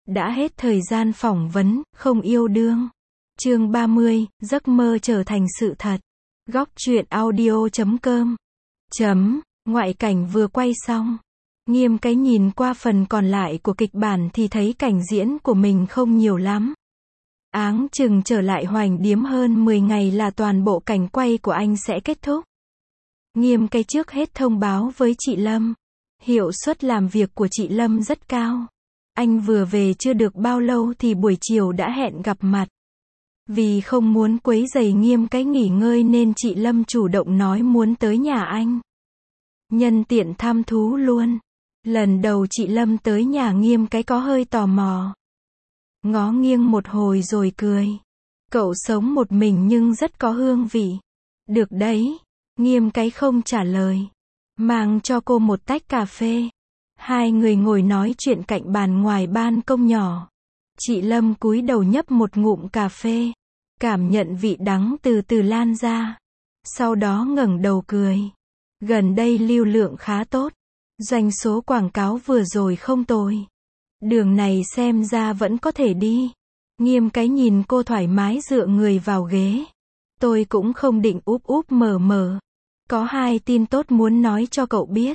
Đã hết thời gian phỏng vấn, không yêu đương. Chương 30, giấc mơ trở thành sự thật. Góc truyện audio.com. Ngoại cảnh vừa quay xong. Nghiêm cái nhìn qua phần còn lại của kịch bản thì thấy cảnh diễn của mình không nhiều lắm. Áng chừng trở lại Hoành Điếm hơn 10 ngày là toàn bộ cảnh quay của anh sẽ kết thúc. Nghiêm cái trước hết thông báo với chị Lâm. Hiệu suất làm việc của chị Lâm rất cao. Anh vừa về chưa được bao lâu thì buổi chiều đã hẹn gặp mặt. Vì không muốn quấy rầy Nghiêm cái nghỉ ngơi nên chị Lâm chủ động nói muốn tới nhà anh. Nhân tiện thăm thú luôn. Lần đầu chị Lâm tới nhà Nghiêm cái có hơi tò mò. Ngó nghiêng một hồi rồi cười. Cậu sống một mình nhưng rất có hương vị. Được đấy. Nghiêm cái không trả lời. Mang cho cô một tách cà phê. Hai người ngồi nói chuyện cạnh bàn ngoài ban công nhỏ. Chị Lâm cúi đầu nhấp một ngụm cà phê. Cảm nhận vị đắng từ từ lan ra. Sau đó ngẩng đầu cười. Gần đây lưu lượng khá tốt. Doanh số quảng cáo vừa rồi không tồi. Đường này xem ra vẫn có thể đi. Nghiêm cái nhìn cô thoải mái dựa người vào ghế. Tôi cũng không định úp úp mở mở. Có hai tin tốt muốn nói cho cậu biết.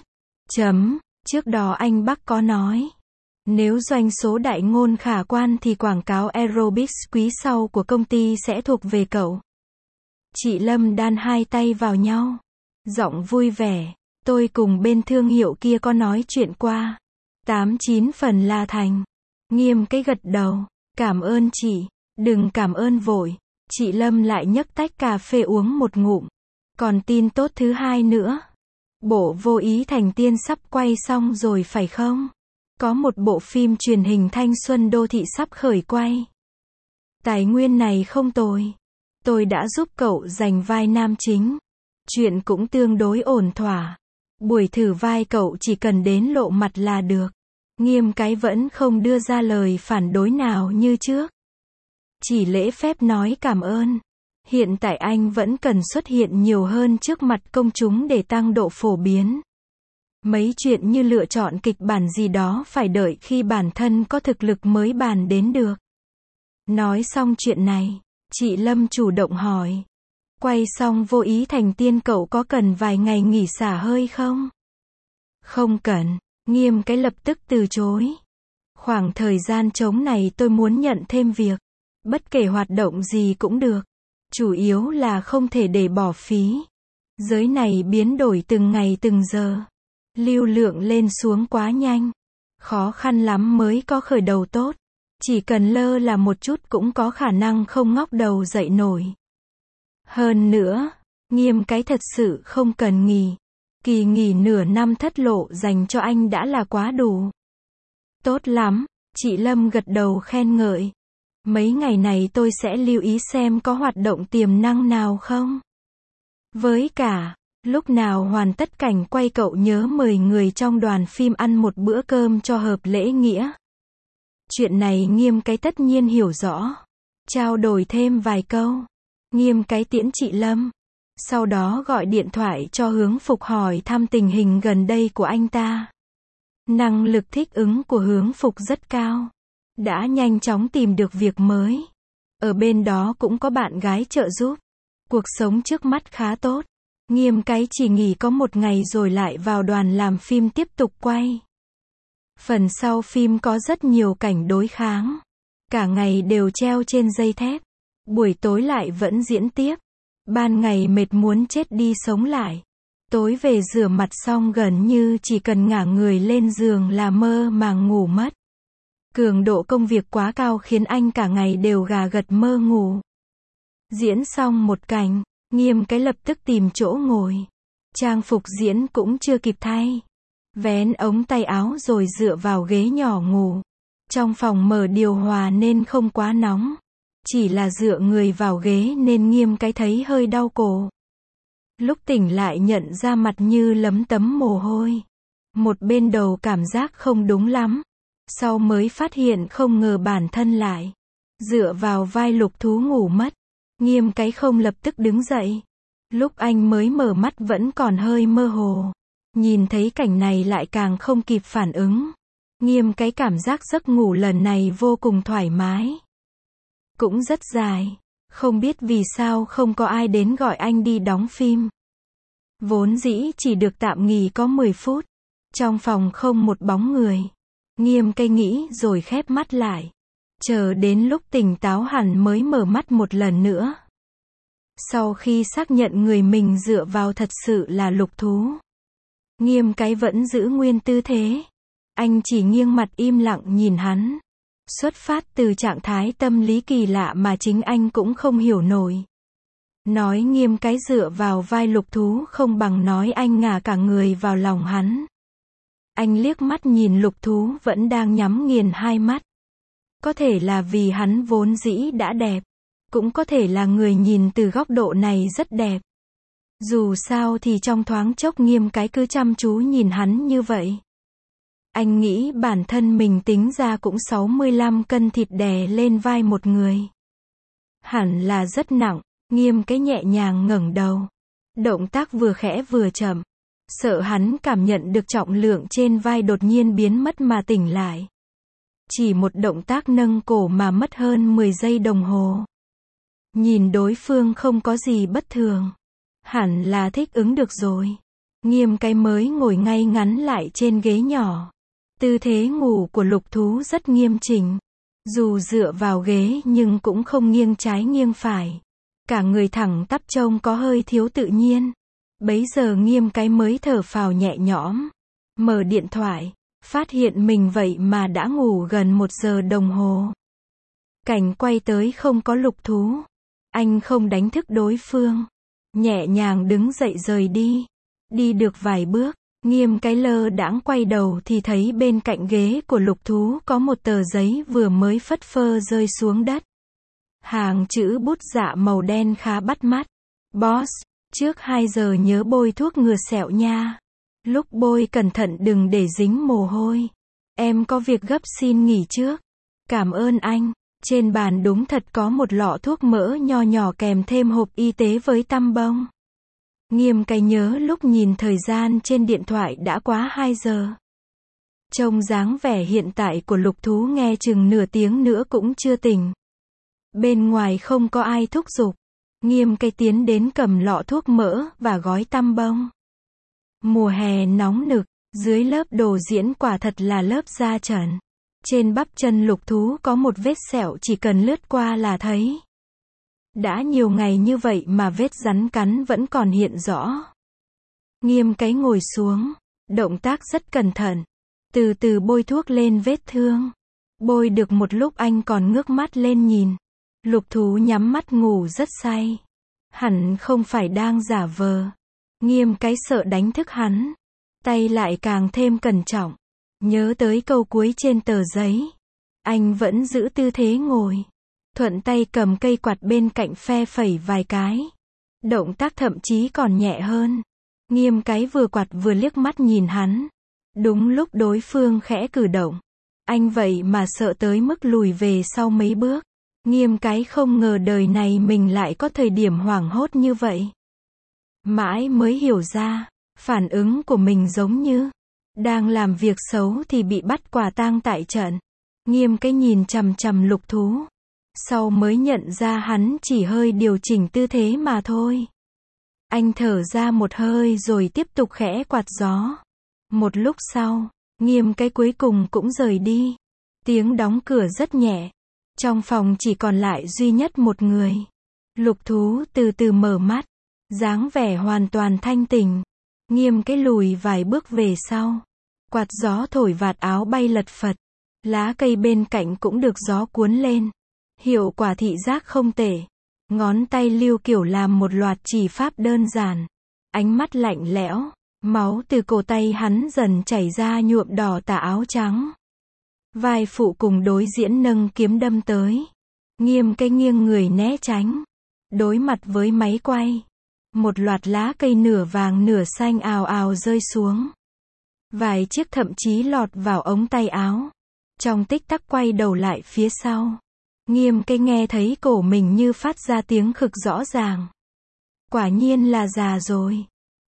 Trước đó anh Bắc có nói. Nếu doanh số đại ngôn khả quan thì quảng cáo aerobics quý sau của công ty sẽ thuộc về cậu. Chị Lâm đan hai tay vào nhau. Giọng vui vẻ. Tôi cùng bên thương hiệu kia có nói chuyện qua. 8-9 phần là thành. Nghiêm cái gật đầu. Cảm ơn chị. Đừng cảm ơn vội. Chị Lâm lại nhấc tách cà phê uống một ngụm. Còn tin tốt thứ hai nữa. Bộ Vô Ý Thành Tiên sắp quay xong rồi phải không? Có một bộ phim truyền hình thanh xuân đô thị sắp khởi quay. Tài nguyên này không tồi. Tôi đã giúp cậu giành vai nam chính. Chuyện cũng tương đối ổn thỏa. Buổi thử vai cậu chỉ cần đến lộ mặt là được. Nghiêm cái vẫn không đưa ra lời phản đối nào như trước. Chỉ lễ phép nói cảm ơn. Hiện tại anh vẫn cần xuất hiện nhiều hơn trước mặt công chúng để tăng độ phổ biến. Mấy chuyện như lựa chọn kịch bản gì đó phải đợi khi bản thân có thực lực mới bàn đến được. Nói xong chuyện này, chị Lâm chủ động hỏi. Quay xong Vô Ý Thành Tiên cậu có cần vài ngày nghỉ xả hơi không? Không cần. Nghiêm cái lập tức từ chối. Khoảng thời gian trống này tôi muốn nhận thêm việc. Bất kể hoạt động gì cũng được. Chủ yếu là không thể để bỏ phí. Giới này biến đổi từng ngày từng giờ. Lưu lượng lên xuống quá nhanh. Khó khăn lắm mới có khởi đầu tốt. Chỉ cần lơ là một chút cũng có khả năng không ngóc đầu dậy nổi. Hơn nữa, Nghiêm cái thật sự không cần nghỉ. Kỳ nghỉ nửa năm thất lộ dành cho anh đã là quá đủ. Tốt lắm, chị Lâm gật đầu khen ngợi. Mấy ngày này tôi sẽ lưu ý xem có hoạt động tiềm năng nào không. Với cả, lúc nào hoàn tất cảnh quay cậu nhớ mời người trong đoàn phim ăn một bữa cơm cho hợp lễ nghĩa. Chuyện này Nghiêm cái tất nhiên hiểu rõ. Trao đổi thêm vài câu. Nghiêm cái tiễn chị Lâm. Sau đó gọi điện thoại cho Hướng Phục hỏi thăm tình hình gần đây của anh ta. Năng lực thích ứng của Hướng Phục rất cao. Đã nhanh chóng tìm được việc mới. Ở bên đó cũng có bạn gái trợ giúp. Cuộc sống trước mắt khá tốt. Nghiêm cái chỉ nghỉ có một ngày rồi lại vào đoàn làm phim tiếp tục quay. Phần sau phim có rất nhiều cảnh đối kháng. Cả ngày đều treo trên dây thép. Buổi tối lại vẫn diễn tiếp. Ban ngày mệt muốn chết đi sống lại. Tối về rửa mặt xong gần như chỉ cần ngả người lên giường là mơ màng ngủ mất. Cường độ công việc quá cao khiến anh cả ngày đều gà gật mơ ngủ. Diễn xong một cảnh, Nghiêm cái lập tức tìm chỗ ngồi. Trang phục diễn cũng chưa kịp thay. Vén ống tay áo rồi dựa vào ghế nhỏ ngủ. Trong phòng mở điều hòa nên không quá nóng. Chỉ là dựa người vào ghế nên Nghiêm cái thấy hơi đau cổ. Lúc tỉnh lại nhận ra mặt như lấm tấm mồ hôi. Một bên đầu cảm giác không đúng lắm. Sau mới phát hiện không ngờ bản thân lại dựa vào vai Lục Thú ngủ mất. Nghiêm cái không lập tức đứng dậy. Lúc anh mới mở mắt vẫn còn hơi mơ hồ. Nhìn thấy cảnh này lại càng không kịp phản ứng. Nghiêm cái cảm giác giấc ngủ lần này vô cùng thoải mái. Cũng rất dài. Không biết vì sao không có ai đến gọi anh đi đóng phim. Vốn dĩ chỉ được tạm nghỉ có 10 phút. Trong phòng không một bóng người. Nghiêm cái nghĩ rồi khép mắt lại. Chờ đến lúc tỉnh táo hẳn mới mở mắt một lần nữa. Sau khi xác nhận người mình dựa vào thật sự là Lục Thú. Nghiêm cái vẫn giữ nguyên tư thế. Anh chỉ nghiêng mặt im lặng nhìn hắn. Xuất phát từ trạng thái tâm lý kỳ lạ mà chính anh cũng không hiểu nổi. Nói Nghiêm cái dựa vào vai Lục Thú không bằng nói anh ngả cả người vào lòng hắn. Anh liếc mắt nhìn Lục Thú vẫn đang nhắm nghiền hai mắt. Có thể là vì hắn vốn dĩ đã đẹp. Cũng có thể là người nhìn từ góc độ này rất đẹp. Dù sao thì trong thoáng chốc Nghiêm cái cứ chăm chú nhìn hắn như vậy. Anh nghĩ bản thân mình tính ra cũng 65 cân thịt đè lên vai một người. Hẳn là rất nặng. Nghiêm cái nhẹ nhàng ngẩng đầu. Động tác vừa khẽ vừa chậm. Sợ hắn cảm nhận được trọng lượng trên vai đột nhiên biến mất mà tỉnh lại. Chỉ một động tác nâng cổ mà mất hơn 10 giây đồng hồ. Nhìn đối phương không có gì bất thường. Hẳn là thích ứng được rồi. Nghiêm cái mới ngồi ngay ngắn lại trên ghế nhỏ. Tư thế ngủ của Lục Thú rất nghiêm chỉnh. Dù dựa vào ghế nhưng cũng không nghiêng trái nghiêng phải. Cả người thẳng tắp trông có hơi thiếu tự nhiên. Bấy giờ Nghiêm cái mới thở phào nhẹ nhõm. Mở điện thoại. Phát hiện mình vậy mà đã ngủ gần 1 giờ đồng hồ. Cảnh quay tới không có Lục Thú. Anh không đánh thức đối phương. Nhẹ nhàng đứng dậy rời đi. Đi được vài bước. Nghiêm cái lơ đãng quay đầu thì thấy bên cạnh ghế của Lục Thú có một tờ giấy vừa mới phất phơ rơi xuống đất. Hàng chữ bút dạ màu đen khá bắt mắt. Boss, trước 2 giờ nhớ bôi thuốc ngừa sẹo nha. Lúc bôi cẩn thận đừng để dính mồ hôi. Em có việc gấp xin nghỉ trước. Cảm ơn anh. Trên bàn đúng thật có một lọ thuốc mỡ nho nhỏ kèm thêm hộp y tế với tăm bông. Nghiêm cái nhớ lúc nhìn thời gian trên điện thoại đã quá 2 giờ. Trông dáng vẻ hiện tại của Lục Thú nghe chừng nửa tiếng nữa cũng chưa tỉnh. Bên ngoài không có ai thúc giục. Nghiêm cái tiến đến cầm lọ thuốc mỡ và gói tăm bông. Mùa hè nóng nực, dưới lớp đồ diễn quả thật là lớp da trần. Trên bắp chân Lục Thú có một vết sẹo chỉ cần lướt qua là thấy. Đã nhiều ngày như vậy mà vết rắn cắn vẫn còn hiện rõ. Nghiêm cái ngồi xuống, động tác rất cẩn thận. Từ từ bôi thuốc lên vết thương. Bôi được một lúc anh còn ngước mắt lên nhìn. Lục Thú nhắm mắt ngủ rất say. Hẳn không phải đang giả vờ. Nghiêm cái sợ đánh thức hắn. Tay lại càng thêm cẩn trọng. Nhớ tới câu cuối trên tờ giấy. Anh vẫn giữ tư thế ngồi. Thuận tay cầm cây quạt bên cạnh phe phẩy vài cái. Động tác thậm chí còn nhẹ hơn. Nghiêm cái vừa quạt vừa liếc mắt nhìn hắn. Đúng lúc đối phương khẽ cử động. Anh vậy mà sợ tới mức lùi về sau mấy bước. Nghiêm cái không ngờ đời này mình lại có thời điểm hoảng hốt như vậy. Mãi mới hiểu ra, phản ứng của mình giống như đang làm việc xấu thì bị bắt quả tang tại trận. Nghiêm cái nhìn chằm chằm Lục Thú. Sau mới nhận ra hắn chỉ hơi điều chỉnh tư thế mà thôi. Anh thở ra một hơi rồi tiếp tục khẽ quạt gió. Một lúc sau, Nghiêm cái cuối cùng cũng rời đi. Tiếng đóng cửa rất nhẹ. Trong phòng chỉ còn lại duy nhất một người. Lục Thú từ từ mở mắt. Dáng vẻ hoàn toàn thanh tỉnh. Nghiêm cái lùi vài bước về sau. Quạt gió thổi vạt áo bay lật phật. Lá cây bên cạnh cũng được gió cuốn lên. Hiệu quả thị giác không tệ. Ngón tay Lưu Kiểu làm một loạt chỉ pháp đơn giản. Ánh mắt lạnh lẽo. Máu từ cổ tay hắn dần chảy ra nhuộm đỏ tà áo trắng. Vai phụ cùng đối diễn nâng kiếm đâm tới. Nghiêm cái nghiêng người né tránh. Đối mặt với máy quay. Một loạt lá cây nửa vàng nửa xanh ào ào rơi xuống. Vài chiếc thậm chí lọt vào ống tay áo. Trong tích tắc quay đầu lại phía sau. Nghiêm cái nghe thấy cổ mình như phát ra tiếng khực rõ ràng. Quả nhiên là già rồi.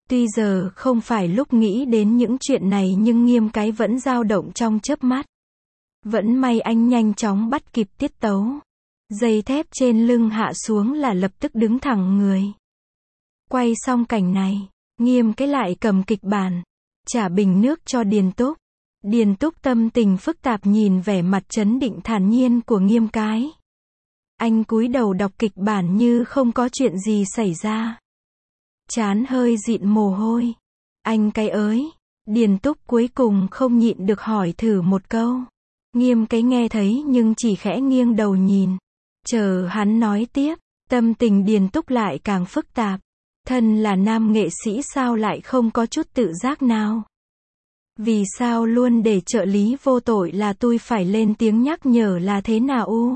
Tuy giờ không phải lúc nghĩ đến những chuyện này nhưng Nghiêm cái vẫn dao động trong chớp mắt. Vẫn may anh nhanh chóng bắt kịp tiết tấu. Dây thép trên lưng hạ xuống là lập tức đứng thẳng người. Quay xong cảnh này, Nghiêm cái lại cầm kịch bản, trả bình nước cho Điền Túc. Điền Túc tâm tình phức tạp nhìn vẻ mặt trấn định thản nhiên của Nghiêm cái. Anh cúi đầu đọc kịch bản như không có chuyện gì xảy ra. Trán hơi dịn mồ hôi. Anh cái ơi! Điền Túc cuối cùng không nhịn được hỏi thử một câu. Nghiêm cái nghe thấy nhưng chỉ khẽ nghiêng đầu nhìn. Chờ hắn nói tiếp, tâm tình Điền Túc lại càng phức tạp. Thân là nam nghệ sĩ sao lại không có chút tự giác nào? Vì sao luôn để trợ lý vô tội là tôi phải lên tiếng nhắc nhở là thế nào u?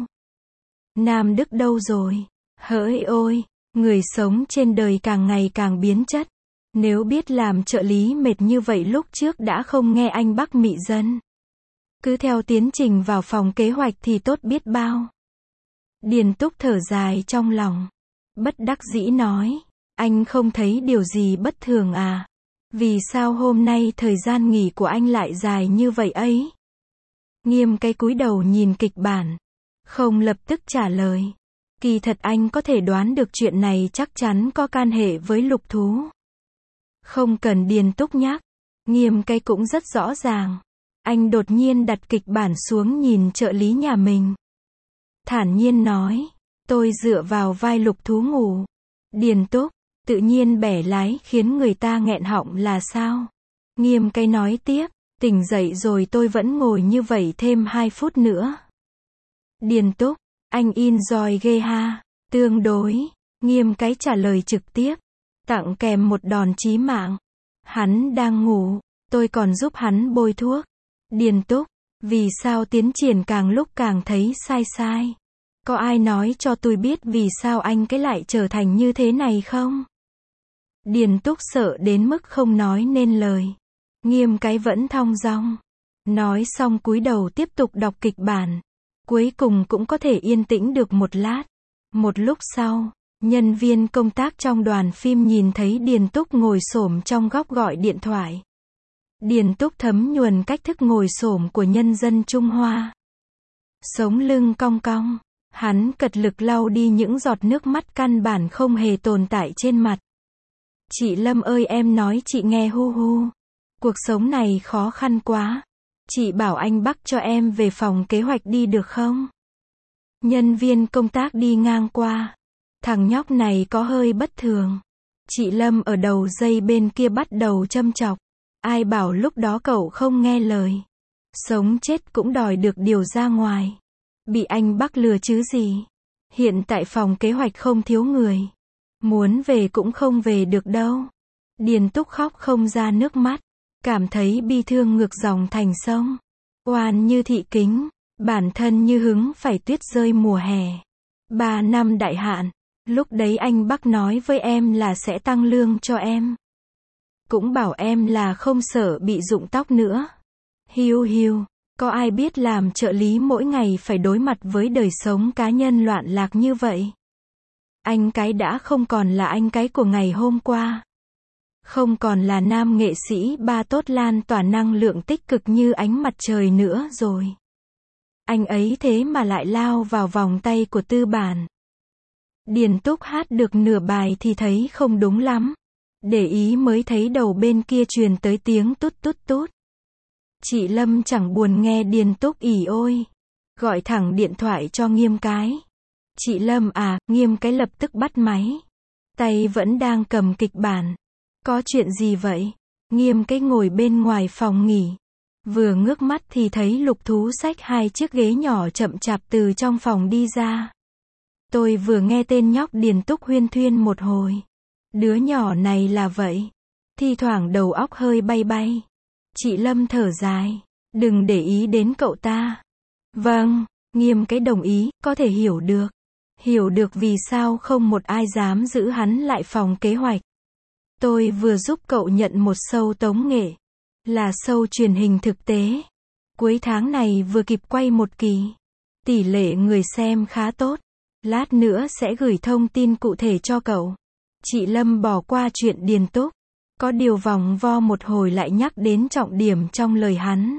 Nam Đức đâu rồi? Hỡi ôi! Người sống trên đời càng ngày càng biến chất. Nếu biết làm trợ lý mệt như vậy lúc trước đã không nghe anh Bắc mị dân. Cứ theo tiến trình vào phòng kế hoạch thì tốt biết bao. Điền Túc thở dài trong lòng. Bất đắc dĩ nói. Anh không thấy điều gì bất thường à? Vì sao hôm nay thời gian nghỉ của anh lại dài như vậy ấy? Nghiêm cái cúi đầu nhìn kịch bản. Không lập tức trả lời. Kỳ thật anh có thể đoán được chuyện này chắc chắn có can hệ với Lục Thú. Không cần Điền Túc nhắc. Nghiêm cái cũng rất rõ ràng. Anh đột nhiên đặt kịch bản xuống nhìn trợ lý nhà mình. Thản nhiên nói. Tôi dựa vào vai Lục Thú ngủ. Điền Túc, tự nhiên bẻ lái khiến người ta nghẹn họng là sao? Nghiêm cái nói tiếp. Tỉnh dậy rồi tôi vẫn ngồi như vậy thêm 2 phút nữa. Điền Túc, anh enjoy ghê ha. Tương đối. Nghiêm cái trả lời trực tiếp. Tặng kèm một đòn chí mạng. Hắn đang ngủ. Tôi còn giúp hắn bôi thuốc. Điền Túc, vì sao tiến triển càng lúc càng thấy sai sai? Có ai nói cho tôi biết vì sao anh cái lại trở thành như thế này không? Điền Túc sợ đến mức không nói nên lời. Nghiêm cái vẫn thong dong. Nói xong cúi đầu tiếp tục đọc kịch bản. Cuối cùng cũng có thể yên tĩnh được một lát. Một lúc sau, nhân viên công tác trong đoàn phim nhìn thấy Điền Túc ngồi xổm trong góc gọi điện thoại. Điền Túc thấm nhuần cách thức ngồi xổm của nhân dân Trung Hoa. Sống lưng cong cong, hắn cật lực lau đi những giọt nước mắt căn bản không hề tồn tại trên mặt. Chị Lâm ơi em nói chị nghe hu hu. Cuộc sống này khó khăn quá. Chị bảo anh Bắc cho em về phòng kế hoạch đi được không? Nhân viên công tác đi ngang qua. Thằng nhóc này có hơi bất thường. Chị Lâm ở đầu dây bên kia bắt đầu châm chọc. Ai bảo lúc đó cậu không nghe lời. Sống chết cũng đòi được điều ra ngoài. Bị anh Bắc lừa chứ gì. Hiện tại phòng kế hoạch không thiếu người. Muốn về cũng không về được đâu. Điền Túc khóc không ra nước mắt. Cảm thấy bi thương ngược dòng thành sông. Oan như thị kính. Bản thân như hứng phải tuyết rơi mùa hè. 3 năm đại hạn. Lúc đấy anh Bắc nói với em là sẽ tăng lương cho em. Cũng bảo em là không sợ bị rụng tóc nữa. Hiu hiu. Có ai biết làm trợ lý mỗi ngày phải đối mặt với đời sống cá nhân loạn lạc như vậy. Anh cái đã không còn là anh cái của ngày hôm qua. Không còn là nam nghệ sĩ ba tốt lan tỏa năng lượng tích cực như ánh mặt trời nữa rồi. Anh ấy thế mà lại lao vào vòng tay của tư bản. Điền Túc hát được nửa bài thì thấy không đúng lắm. Để ý mới thấy đầu bên kia truyền tới tiếng tút tút tút. Chị Lâm chẳng buồn nghe Điền Túc ỉ ôi. Gọi thẳng điện thoại cho Nghiêm cái. Chị Lâm à, Nghiêm cái lập tức bắt máy. Tay vẫn đang cầm kịch bản. Có chuyện gì vậy? Nghiêm cái ngồi bên ngoài phòng nghỉ. Vừa ngước mắt thì thấy Lục Thú xách 2 chiếc ghế nhỏ chậm chạp từ trong phòng đi ra. Tôi vừa nghe tên nhóc Điền Túc huyên thuyên một hồi. Đứa nhỏ này là vậy. Thi thoảng đầu óc hơi bay bay. Chị Lâm thở dài. Đừng để ý đến cậu ta. Vâng, Nghiêm cái đồng ý, có thể hiểu được. Hiểu được vì sao không một ai dám giữ hắn lại phòng kế hoạch. Tôi vừa giúp cậu nhận một show tống nghệ. Là show truyền hình thực tế. Cuối tháng này vừa kịp quay một kỳ. Tỷ lệ người xem khá tốt. Lát nữa sẽ gửi thông tin cụ thể cho cậu. Chị Lâm bỏ qua chuyện Điền Túc. Có điều vòng vo một hồi lại nhắc đến trọng điểm trong lời hắn.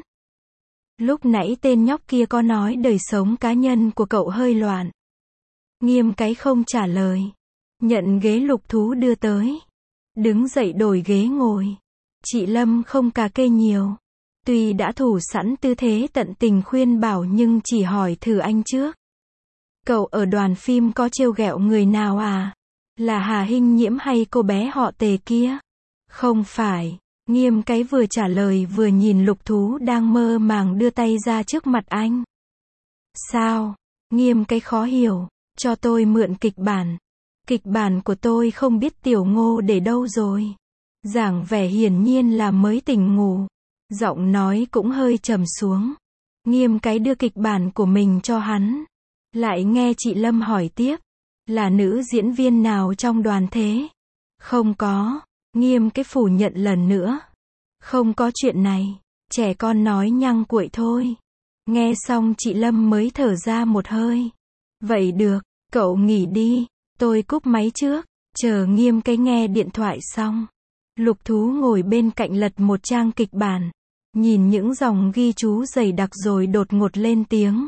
Lúc nãy tên nhóc kia có nói đời sống cá nhân của cậu hơi loạn. Nghiêm cái không trả lời. Nhận ghế Lục Thú đưa tới. Đứng dậy đổi ghế ngồi. Chị Lâm không cà kê nhiều. Tuy đã thủ sẵn tư thế tận tình khuyên bảo nhưng chỉ hỏi thử anh trước. Cậu ở đoàn phim có trêu ghẹo người nào à? Là Hà Hinh Nhiễm hay cô bé họ Tề kia? Không phải. Nghiêm cái vừa trả lời vừa nhìn Lục Thú đang mơ màng đưa tay ra trước mặt anh. Sao? Nghiêm cái khó hiểu. Cho tôi mượn kịch bản. Kịch bản của tôi không biết Tiểu Ngô để đâu rồi. Giảng vẻ hiển nhiên là mới tỉnh ngủ. Giọng nói cũng hơi trầm xuống. Nghiêm cái đưa kịch bản của mình cho hắn. Lại nghe chị Lâm hỏi tiếp. Là nữ diễn viên nào trong đoàn thế? Không có. Nghiêm cái phủ nhận lần nữa. Không có chuyện này. Trẻ con nói nhăng cuội thôi. Nghe xong chị Lâm mới thở ra một hơi. Vậy được, cậu nghỉ đi. Tôi cúp máy trước. Chờ Nghiêm cái nghe điện thoại xong. Lục Thú ngồi bên cạnh lật một trang kịch bản. Nhìn những dòng ghi chú dày đặc rồi đột ngột lên tiếng.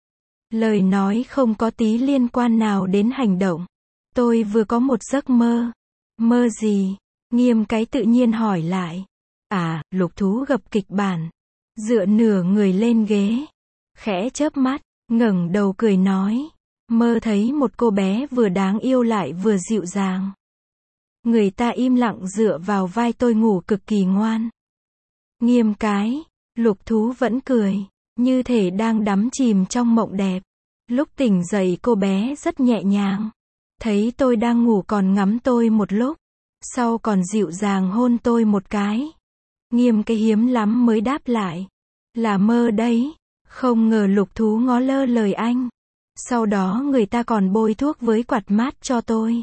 Lời nói không có tí liên quan nào đến hành động. Tôi vừa có một giấc mơ. Mơ gì? Nghiêm cái tự nhiên hỏi lại. À, Lục Thú gập kịch bản. Dựa nửa người lên ghế. Khẽ chớp mắt, ngẩng đầu cười nói. Mơ thấy một cô bé vừa đáng yêu lại vừa dịu dàng. Người ta im lặng dựa vào vai tôi ngủ cực kỳ ngoan. Nghiêm cái, Lục Thú vẫn cười, như thể đang đắm chìm trong mộng đẹp. Lúc tỉnh dậy cô bé rất nhẹ nhàng. Thấy tôi đang ngủ còn ngắm tôi một lúc. Sau còn dịu dàng hôn tôi một cái. Nghiêm cái hiếm lắm mới đáp lại. Là mơ đấy. Không ngờ Lục Thú ngó lơ lời anh. Sau đó người ta còn bôi thuốc với quạt mát cho tôi.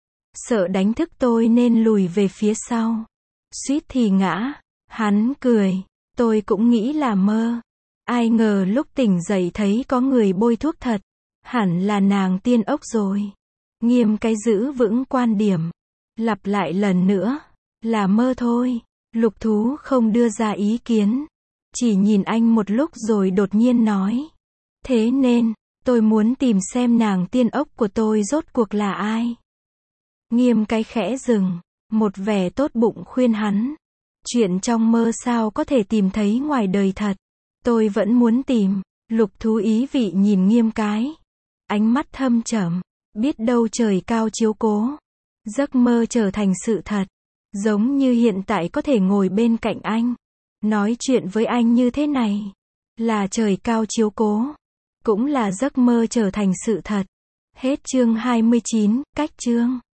Sợ đánh thức tôi nên lùi về phía sau. Suýt thì ngã. Hắn cười. Tôi cũng nghĩ là mơ. Ai ngờ lúc tỉnh dậy thấy có người bôi thuốc thật. Hẳn là nàng tiên ốc rồi. Nghiêm cái giữ vững quan điểm. Lặp lại lần nữa. Là mơ thôi. Lục Thú không đưa ra ý kiến. Chỉ nhìn anh một lúc rồi đột nhiên nói. Thế nên, tôi muốn tìm xem nàng tiên ốc của tôi rốt cuộc là ai. Nghiêm cái khẽ dừng. Một vẻ tốt bụng khuyên hắn. Chuyện trong mơ sao có thể tìm thấy ngoài đời thật. Tôi vẫn muốn tìm. Lục Thú ý vị nhìn Nghiêm cái. Ánh mắt thâm trầm. Biết đâu trời cao chiếu cố. Giấc mơ trở thành sự thật. Giống như hiện tại có thể ngồi bên cạnh anh. Nói chuyện với anh như thế này. Là trời cao chiếu cố. Cũng là giấc mơ trở thành sự thật. Hết chương 29, cách chương.